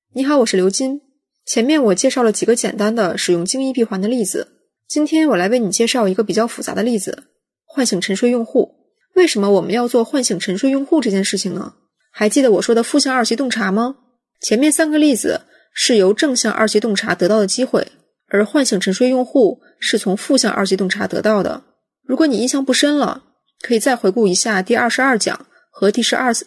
你好，我是刘金。前面我介绍了几个简单的使用精益闭环的例子，今天我来为你介绍一个比较复杂的例子，唤醒沉睡用户。为什么我们要做唤醒沉睡用户这件事情呢？还记得我说的负向二级洞察吗？前面3个例子是由正向二级洞察得到的机会，而唤醒沉睡用户是从负向二级洞察得到的。如果你印象不深了，可以再回顾一下第22讲和第23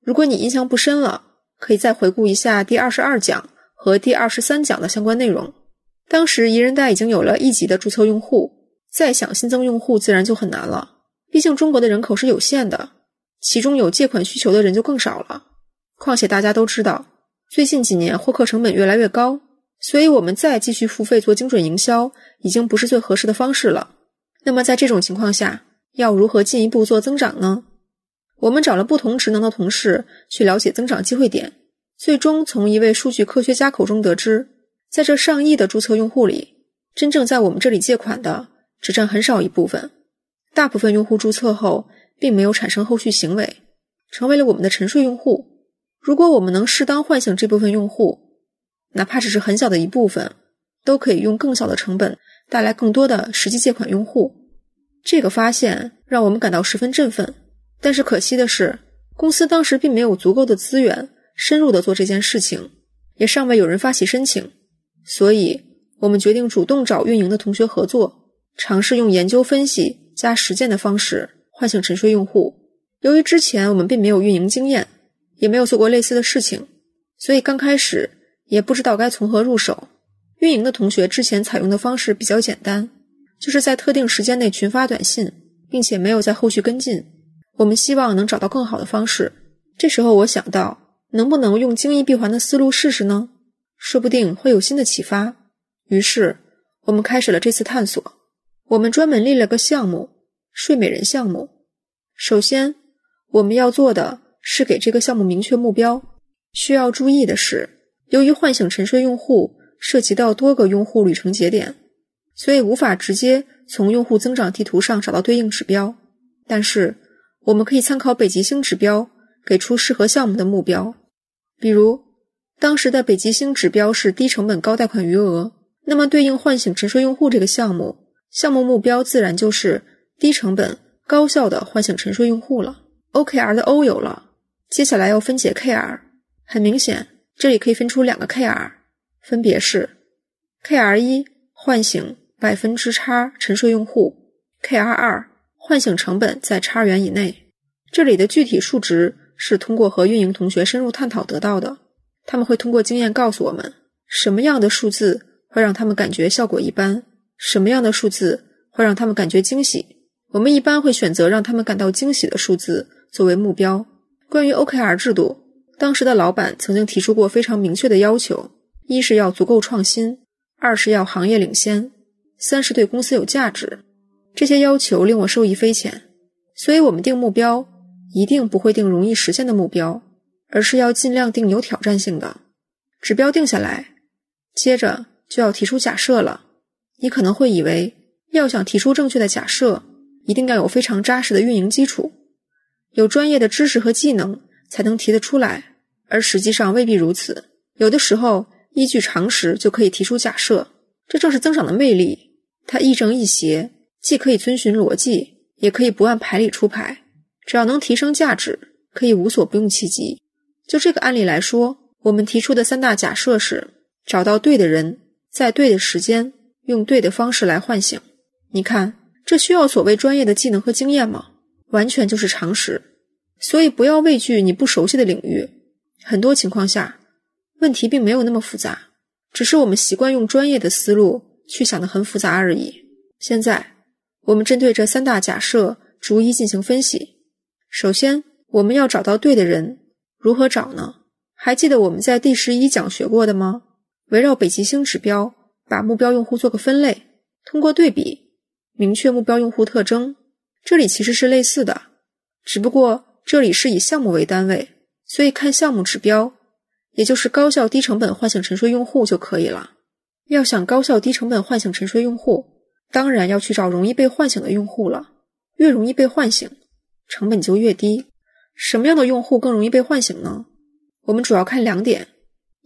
讲的相关内容。当时宜人贷已经有了1级的注册用户，再想新增用户自然就很难了，毕竟中国的人口是有限的，其中有借款需求的人就更少了。况且大家都知道，最近几年获客成本越来越高，所以我们再继续付费做精准营销已经不是最合适的方式了。那么在这种情况下，要如何进一步做增长呢？我们找了不同职能的同事去了解增长机会点，最终从一位数据科学家口中得知，在这上亿的注册用户里，真正在我们这里借款的只占很少一部分，大部分用户注册后并没有产生后续行为，成为了我们的沉睡用户。如果我们能适当唤醒这部分用户，哪怕只是很小的一部分，都可以用更小的成本带来更多的实际借款用户。这个发现让我们感到十分振奋，但是可惜的是，公司当时并没有足够的资源深入地做这件事情，也尚未有人发起申请，所以我们决定主动找运营的同学合作，尝试用研究分析加实践的方式唤醒沉睡用户。由于之前我们并没有运营经验，也没有做过类似的事情，所以刚开始也不知道该从何入手。运营的同学之前采用的方式比较简单，就是在特定时间内群发短信，并且没有在后续跟进。我们希望能找到更好的方式。这时候我想到，能不能用精益闭环的思路试试呢？说不定会有新的启发。于是我们开始了这次探索。我们专门立了个项目，睡美人项目。首先我们要做的是给这个项目明确目标。需要注意的是，由于唤醒沉睡用户涉及到多个用户旅程节点，所以无法直接从用户增长地图上找到对应指标，但是我们可以参考北极星指标给出适合项目的目标。比如当时的北极星指标是低成本高贷款余额，那么对应唤醒沉睡用户这个项目目标自然就是低成本高效的唤醒沉睡用户了。 OKR 的 O 有了，接下来要分解 KR。 很明显这里可以分出2个 KR， 分别是 KR1 唤醒%沉睡用户， KR2 唤醒成本在x元以内。这里的具体数值是通过和运营同学深入探讨得到的，他们会通过经验告诉我们，什么样的数字会让他们感觉效果一般，什么样的数字会让他们感觉惊喜。我们一般会选择让他们感到惊喜的数字作为目标。关于 OKR 制度，当时的老板曾经提出过非常明确的要求，一是要足够创新，2是要行业领先，3是对公司有价值。这些要求令我受益匪浅，所以我们定目标一定不会定容易实现的目标，而是要尽量定有挑战性的。指标定下来，接着就要提出假设了。你可能会以为，要想提出正确的假设，一定要有非常扎实的运营基础，有专业的知识和技能才能提得出来，而实际上未必如此。有的时候依据常识就可以提出假设，这正是增长的魅力。它亦正亦邪，既可以遵循逻辑，也可以不按牌理出牌，只要能提升价值，可以无所不用其极。就这个案例来说，我们提出的3大假设是：找到对的人，在对的时间，用对的方式来唤醒。你看，这需要所谓专业的技能和经验吗？完全就是常识。所以不要畏惧你不熟悉的领域，很多情况下问题并没有那么复杂，只是我们习惯用专业的思路去想得很复杂而已。现在我们针对这3大假设逐一进行分析。首先我们要找到对的人，如何找呢？还记得我们在第11讲学过的吗？围绕北极星指标把目标用户做个分类，通过对比明确目标用户特征。这里其实是类似的，只不过这里是以项目为单位，所以看项目指标，也就是高效低成本唤醒沉睡用户就可以了。要想高效低成本唤醒沉睡用户，当然要去找容易被唤醒的用户了，越容易被唤醒，成本就越低。什么样的用户更容易被唤醒呢？我们主要看2点，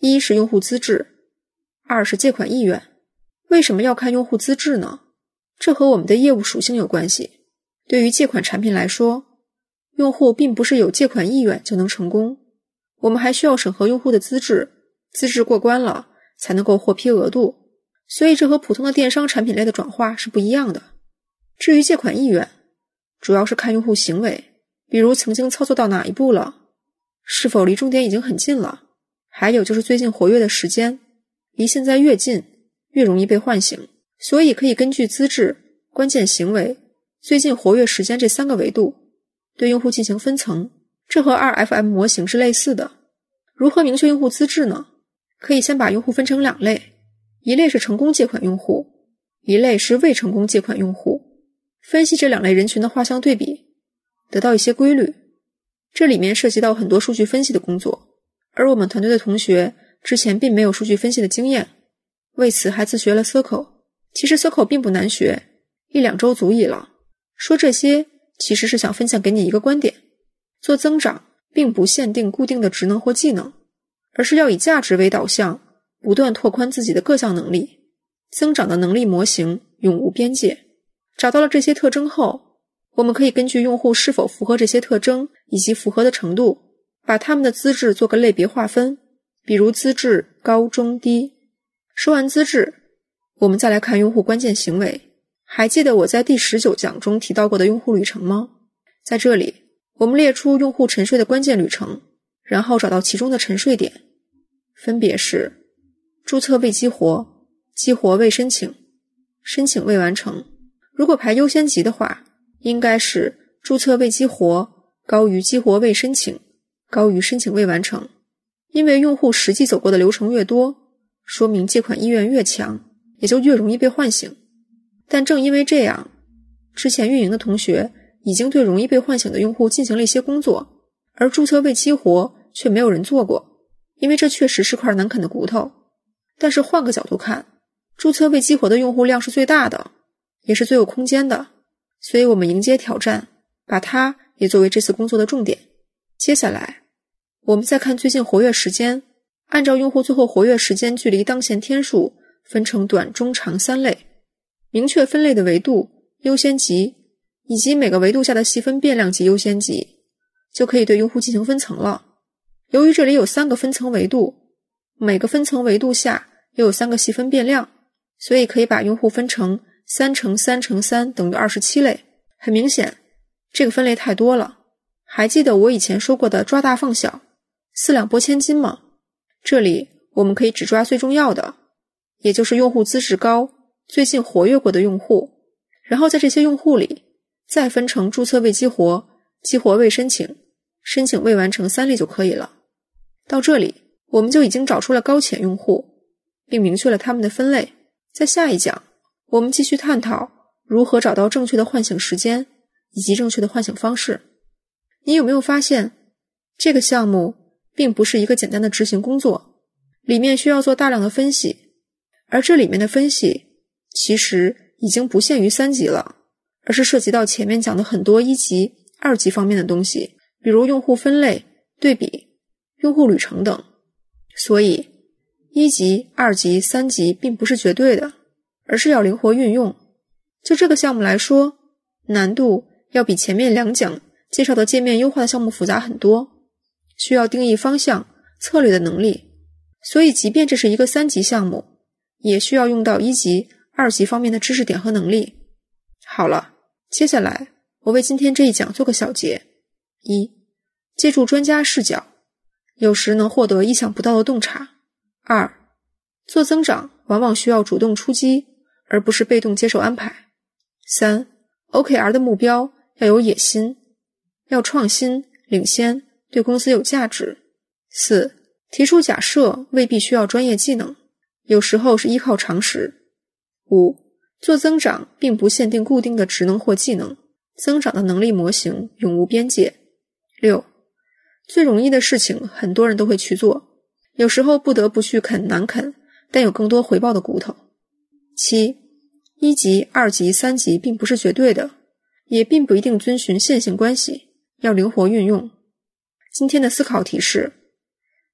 一是用户资质，二是借款意愿。为什么要看用户资质呢？这和我们的业务属性有关系。对于借款产品来说，用户并不是有借款意愿就能成功，我们还需要审核用户的资质，资质过关了才能够获批额度，所以这和普通的电商产品类的转化是不一样的。至于借款意愿，主要是看用户行为，比如曾经操作到哪一步了，是否离终点已经很近了，还有就是最近活跃的时间，离现在越近越容易被唤醒，所以可以根据资质、关键行为、最近活跃时间这3个维度对用户进行分层，这和 2FM 模型是类似的。如何明确用户资质呢？可以先把用户分成2类，一类是成功借款用户，一类是未成功借款用户。分析这2类人群的画像对比，得到一些规律。这里面涉及到很多数据分析的工作，而我们团队的同学之前并没有数据分析的经验，为此还自学了 Circle。 其实 Circle 并不难学，1-2周足矣了。说这些其实是想分享给你一个观点，做增长并不限定固定的职能或技能，而是要以价值为导向，不断拓宽自己的各项能力。增长的能力模型永无边界。找到了这些特征后，我们可以根据用户是否符合这些特征以及符合的程度，把他们的资质做个类别划分，比如资质高、中、低。说完资质，我们再来看用户关键行为。还记得我在第19讲中提到过的用户旅程吗？在这里，我们列出用户沉睡的关键旅程，然后找到其中的沉睡点，分别是注册未激活、激活未申请、申请未完成。如果排优先级的话，应该是注册未激活高于激活未申请，高于申请未完成。因为用户实际走过的流程越多，说明借款意愿越强，也就越容易被唤醒。但正因为这样，之前运营的同学已经对容易被唤醒的用户进行了一些工作，而注册未激活却没有人做过，因为这确实是块难啃的骨头。但是换个角度看，注册未激活的用户量是最大的，也是最有空间的，所以我们迎接挑战，把它也作为这次工作的重点。接下来我们再看最近活跃时间，按照用户最后活跃时间距离当前天数分成短、中、长3类，明确分类的维度、优先级以及每个维度下的细分变量级优先级，就可以对用户进行分层了。由于这里有3个分层维度，每个分层维度下又有3个细分变量，所以可以把用户分成3乘3乘3等于27类。很明显，这个分类太多了。还记得我以前说过的抓大放小、四两拨千斤吗？这里我们可以只抓最重要的，也就是用户资质高、最近活跃过的用户，然后在这些用户里再分成注册未激活、激活未申请、申请未完成3类就可以了。到这里我们就已经找出了高潜用户，并明确了他们的分类。在下一讲，我们继续探讨如何找到正确的唤醒时间以及正确的唤醒方式。你有没有发现，这个项目并不是一个简单的执行工作，里面需要做大量的分析，而这里面的分析其实已经不限于3级了，而是涉及到前面讲的很多1级、2级方面的东西，比如用户分类、对比、用户旅程等。所以1级、2级、3级并不是绝对的，而是要灵活运用。就这个项目来说，难度要比前面2讲介绍的界面优化的项目复杂很多，需要定义方向、策略的能力。所以即便这是一个3级项目，也需要用到1级、2级方面的知识点和能力。好了，接下来我为今天这一讲做个小结。1. 借助专家视角，有时能获得意想不到的洞察。2. 做增长往往需要主动出击，而不是被动接受安排。3. OKR 的目标要有野心，要创新、领先，对公司有价值。4. 提出假设未必需要专业技能，有时候是依靠常识。5. 做增长并不限定固定的职能或技能，增长的能力模型永无边界。6. 最容易的事情很多人都会去做，有时候不得不去啃难啃但有更多回报的骨头。7. 1级、2级、3级并不是绝对的，也并不一定遵循线性关系，要灵活运用。今天的思考题是：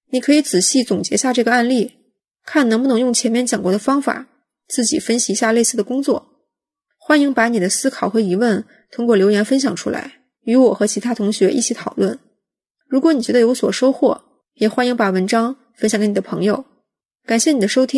你可以仔细总结下这个案例，看能不能用前面讲过的方法，自己分析一下类似的工作。欢迎把你的思考和疑问通过留言分享出来，与我和其他同学一起讨论。如果你觉得有所收获，也欢迎把文章分享给你的朋友。感谢你的收听。